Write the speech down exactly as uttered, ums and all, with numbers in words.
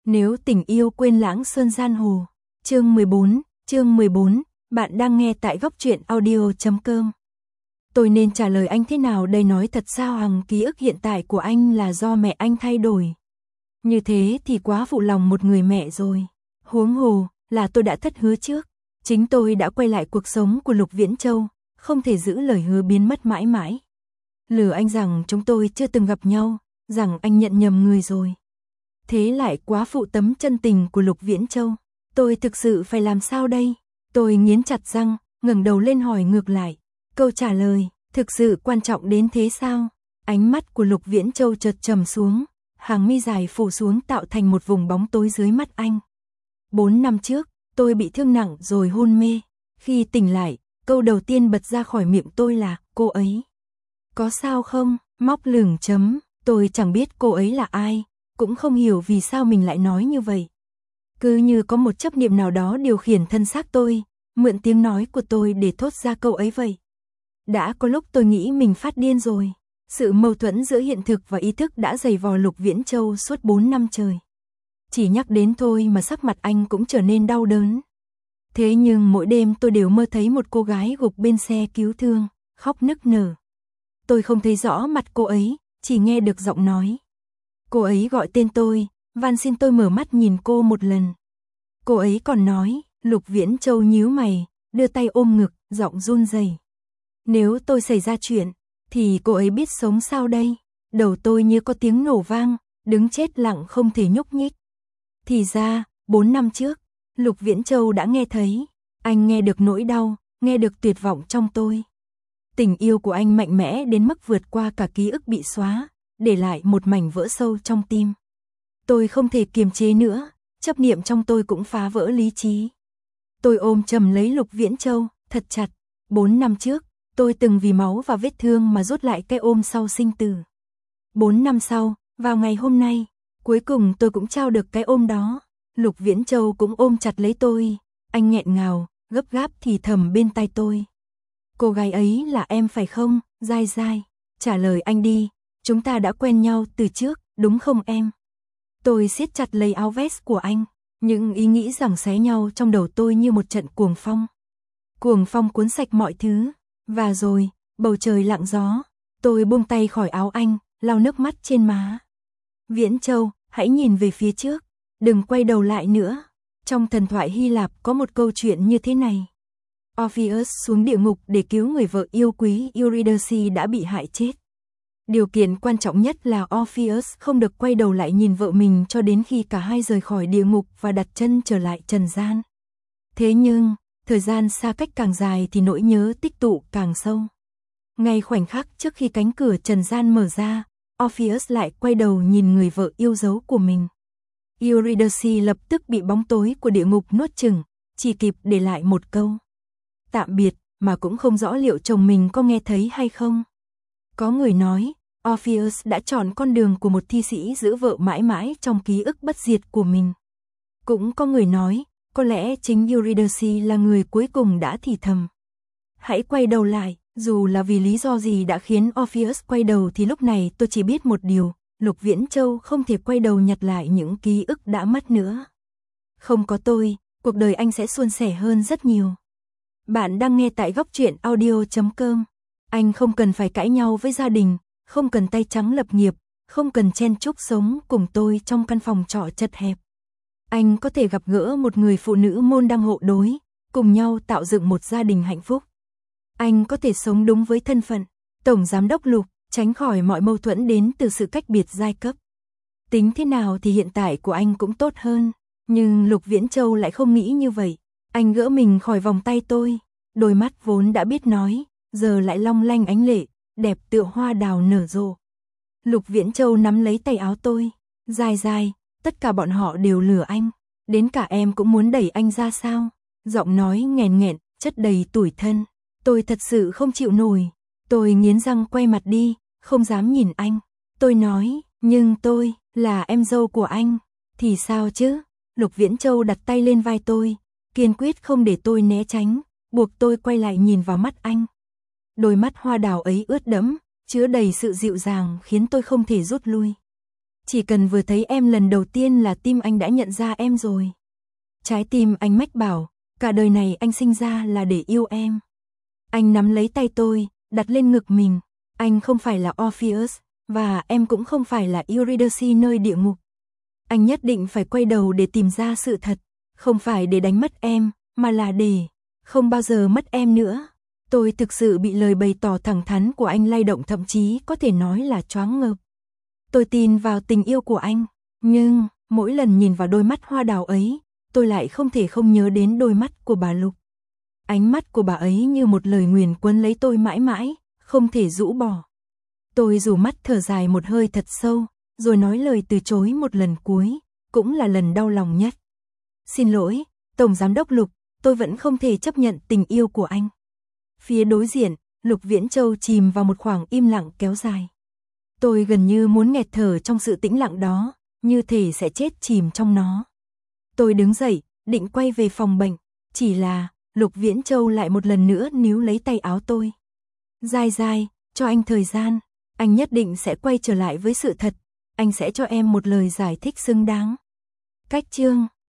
Nếu tình yêu quên lãng sơn gian hồ. Chương mười bốn, chương mười bốn, bạn đang nghe tại góc truyện audio chấm com. Tôi nên trả lời anh thế nào đây, nói thật sao Hằng, ký ức hiện tại của anh là do mẹ anh thay đổi. Như thế thì quá phụ lòng một người mẹ rồi. Huống hồ là tôi đã thất hứa trước. Chính tôi đã quay lại cuộc sống của Lục Viễn Châu, không thể giữ lời hứa biến mất mãi mãi. Lừa anh rằng chúng tôi chưa từng gặp nhau, rằng anh nhận nhầm người rồi. Thế lại quá phụ tấm chân tình của Lục Viễn Châu. Tôi thực sự phải làm sao đây? Tôi nghiến chặt răng, ngẩng đầu lên hỏi ngược lại. Câu trả lời, thực sự quan trọng đến thế sao? Ánh mắt của Lục Viễn Châu chợt trầm xuống, hàng mi dài phủ xuống tạo thành một vùng bóng tối dưới mắt anh. Bốn năm trước, tôi bị thương nặng rồi hôn mê. Khi tỉnh lại, câu đầu tiên bật ra khỏi miệng tôi là, cô ấy. Có sao không? Móc lửng chấm, tôi chẳng biết cô ấy là ai, cũng không hiểu vì sao mình lại nói như vậy. Cứ như có một chấp niệm nào đó điều khiển thân xác tôi, mượn tiếng nói của tôi để thốt ra câu ấy vậy. Đã có lúc tôi nghĩ mình phát điên rồi. Sự mâu thuẫn giữa hiện thực và ý thức đã giày vò Lục Viễn Châu suốt bốn năm trời. Chỉ nhắc đến thôi mà sắc mặt anh cũng trở nên đau đớn. Thế nhưng mỗi đêm tôi đều mơ thấy một cô gái gục bên xe cứu thương, khóc nức nở. Tôi không thấy rõ mặt cô ấy, chỉ nghe được giọng nói. Cô ấy gọi tên tôi, van xin tôi mở mắt nhìn cô một lần. Cô ấy còn nói, Lục Viễn Châu nhíu mày, đưa tay ôm ngực, giọng run rẩy. Nếu tôi xảy ra chuyện, thì cô ấy biết sống sao đây? Đầu tôi như có tiếng nổ vang, đứng chết lặng không thể nhúc nhích. Thì ra, bốn năm trước, Lục Viễn Châu đã nghe thấy. Anh nghe được nỗi đau, nghe được tuyệt vọng trong tôi. Tình yêu của anh mạnh mẽ đến mức vượt qua cả ký ức bị xóa, để lại một mảnh vỡ sâu trong tim. Tôi không thể kiềm chế nữa, chấp niệm trong tôi cũng phá vỡ lý trí. Tôi ôm chầm lấy Lục Viễn Châu, thật chặt. Bốn năm trước, tôi từng vì máu và vết thương mà rút lại cái ôm sau sinh tử. Bốn năm sau, vào ngày hôm nay, cuối cùng tôi cũng trao được cái ôm đó. Lục Viễn Châu cũng ôm chặt lấy tôi. Anh nghẹn ngào, gấp gáp thì thầm bên tai tôi. Cô gái ấy là em phải không, Giai Giai? Trả lời anh đi, chúng ta đã quen nhau từ trước, đúng không em? Tôi siết chặt lấy áo vest của anh, những ý nghĩ giằng xé nhau trong đầu tôi như một trận cuồng phong. Cuồng phong cuốn sạch mọi thứ, và rồi, bầu trời lặng gió, tôi buông tay khỏi áo anh, lau nước mắt trên má. Viễn Châu, hãy nhìn về phía trước, đừng quay đầu lại nữa. Trong thần thoại Hy Lạp có một câu chuyện như thế này. Orpheus xuống địa ngục để cứu người vợ yêu quý Eurydice đã bị hại chết. Điều kiện quan trọng nhất là Orpheus không được quay đầu lại nhìn vợ mình cho đến khi cả hai rời khỏi địa ngục và đặt chân trở lại trần gian. Thế nhưng, thời gian xa cách càng dài thì nỗi nhớ tích tụ càng sâu. Ngay khoảnh khắc trước khi cánh cửa trần gian mở ra, Orpheus lại quay đầu nhìn người vợ yêu dấu của mình. Eurydice lập tức bị bóng tối của địa ngục nuốt chửng, chỉ kịp để lại một câu. Tạm biệt, mà cũng không rõ liệu chồng mình có nghe thấy hay không. Có người nói, Orpheus đã chọn con đường của một thi sĩ giữ vợ mãi mãi trong ký ức bất diệt của mình. Cũng có người nói, có lẽ chính Eurydice là người cuối cùng đã thì thầm. Hãy quay đầu lại, dù là vì lý do gì đã khiến Orpheus quay đầu thì lúc này tôi chỉ biết một điều, Lục Viễn Châu không thể quay đầu nhặt lại những ký ức đã mất nữa. Không có tôi, cuộc đời anh sẽ suôn sẻ hơn rất nhiều. Bạn đang nghe tại góc truyện audio chấm com. Anh không cần phải cãi nhau với gia đình, không cần tay trắng lập nghiệp, không cần chen chúc sống cùng tôi trong căn phòng trọ chật hẹp. Anh có thể gặp gỡ một người phụ nữ môn đăng hộ đối, cùng nhau tạo dựng một gia đình hạnh phúc. Anh có thể sống đúng với thân phận Tổng Giám đốc Lục, tránh khỏi mọi mâu thuẫn đến từ sự cách biệt giai cấp. Tính thế nào thì hiện tại của anh cũng tốt hơn, nhưng Lục Viễn Châu lại không nghĩ như vậy. Anh gỡ mình khỏi vòng tay tôi, đôi mắt vốn đã biết nói, giờ lại long lanh ánh lệ, đẹp tựa hoa đào nở rộ. Lục Viễn Châu nắm lấy tay áo tôi, Giai Giai, tất cả bọn họ đều lừa anh, đến cả em cũng muốn đẩy anh ra sao? Giọng nói nghẹn nghẹn, chất đầy tủi thân. Tôi thật sự không chịu nổi. Tôi nghiến răng quay mặt đi, không dám nhìn anh. Tôi nói, nhưng tôi là em dâu của anh, thì sao chứ? Lục Viễn Châu đặt tay lên vai tôi, kiên quyết không để tôi né tránh, buộc tôi quay lại nhìn vào mắt anh. Đôi mắt hoa đào ấy ướt đẫm, chứa đầy sự dịu dàng khiến tôi không thể rút lui. Chỉ cần vừa thấy em lần đầu tiên là tim anh đã nhận ra em rồi. Trái tim anh mách bảo, cả đời này anh sinh ra là để yêu em. Anh nắm lấy tay tôi, đặt lên ngực mình. Anh không phải là Orpheus, và em cũng không phải là Eurydice nơi địa ngục. Anh nhất định phải quay đầu để tìm ra sự thật, không phải để đánh mất em, mà là để không bao giờ mất em nữa. Tôi thực sự bị lời bày tỏ thẳng thắn của anh lay động, thậm chí có thể nói là choáng ngợp. Tôi tin vào tình yêu của anh, nhưng mỗi lần nhìn vào đôi mắt hoa đào ấy, tôi lại không thể không nhớ đến đôi mắt của bà Lục. Ánh mắt của bà ấy như một lời nguyền quấn lấy tôi mãi mãi, không thể rũ bỏ. Tôi rủ mắt thở dài một hơi thật sâu, rồi nói lời từ chối một lần cuối, cũng là lần đau lòng nhất. Xin lỗi, Tổng Giám đốc Lục, tôi vẫn không thể chấp nhận tình yêu của anh. Phía đối diện, Lục Viễn Châu chìm vào một khoảng im lặng kéo dài. Tôi gần như muốn nghẹt thở trong sự tĩnh lặng đó, như thể sẽ chết chìm trong nó. Tôi đứng dậy, định quay về phòng bệnh, chỉ là Lục Viễn Châu lại một lần nữa níu lấy tay áo tôi. Dai dai, cho anh thời gian, anh nhất định sẽ quay trở lại với sự thật, anh sẽ cho em một lời giải thích xứng đáng. Cách chương